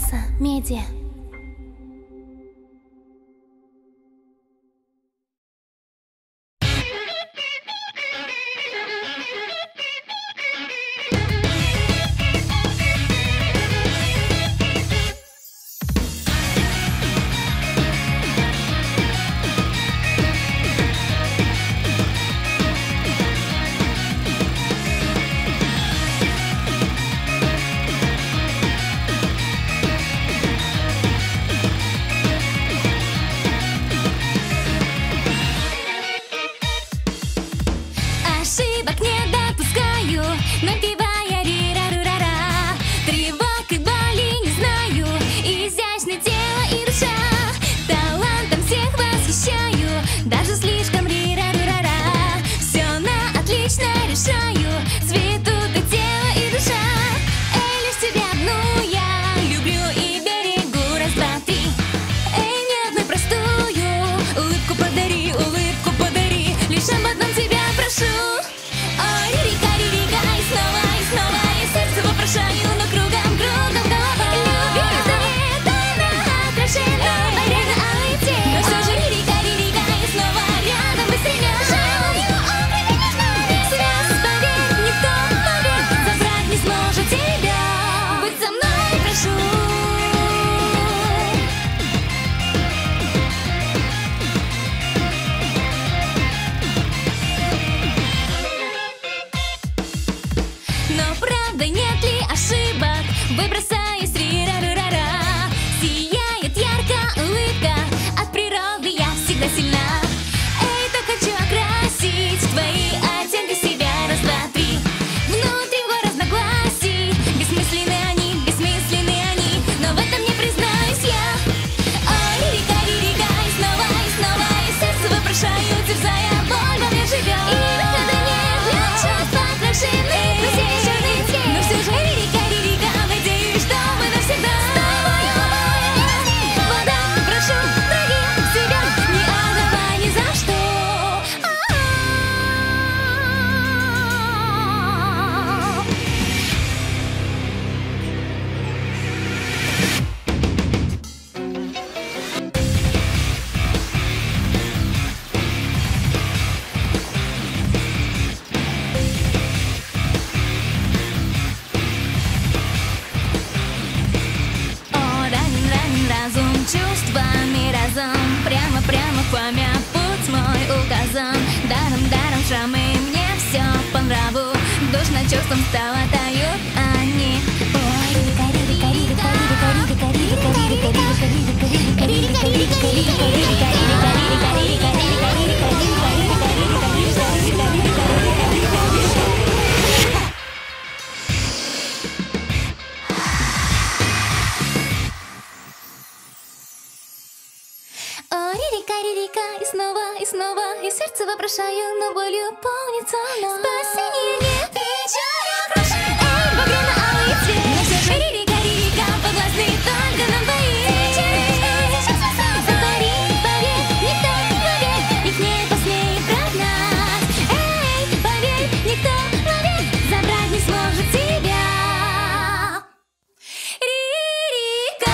Масса Медиа. Ошибок не допускаю, напевая ри-ра-ру-ра-ра. Тревог и боли не знаю, изящное тело и душа. Талантом всех восхищаю, даже слишком ри-ра-ру-ра-ра. Все на отлично решаю, цветут и тело, и душа. Эй, лишь тебя одну я люблю и берегу. Раз, два, три. Эй, мне одну простую улыбку подари, лишь об одном тебя прошу. Ой, ририка, и снова, я сердце вопрошаю, но кругом голова. Любви нет, тайна украшена, арена алый тень. Но все же ририка, и снова рядом быстрее. Желаю укрепить нами связь, поверь, никто, поверь, забрать не сможет тебя. Будь со мной, прошу. Но правда, нет ли ошибок? Вы бросаясь ри-ра-ру-ра-ра. Сияет ярко улыбка, от природы я всегда сильна. Эй, то хочу окрасить в твои оттенки себя. Раз, два, три. Внутри его разногласий, бессмысленны они, но в этом не признаюсь я. Ой, ририка, и снова, я сердце вопрошаю, терзая, боль во мне живет. И выхода нет для чувства окрашенных друзей. Но все же ририка, надеюсь, что мы навсегда с тобою. Вода, прошу, дорогие себя, не отдавай ни за что. О, ранен разум чувствами разом. Прямо в пламя путь мой указан. Даром шрамы мне все по нраву. Душно чувством стало, тают они. О, ририка, и снова, и сердце вопрошаю, но болью полнится оно. Спасения нет, вечера крушит. Эй, багряно-алый цвет. Но все же ририка, подвластны только нам двоим. Сотвори, поверь, никто, поверь, их не посмеет прогнать. Эй, поверь, никто, поверь, забрать не сможет тебя. Ририка.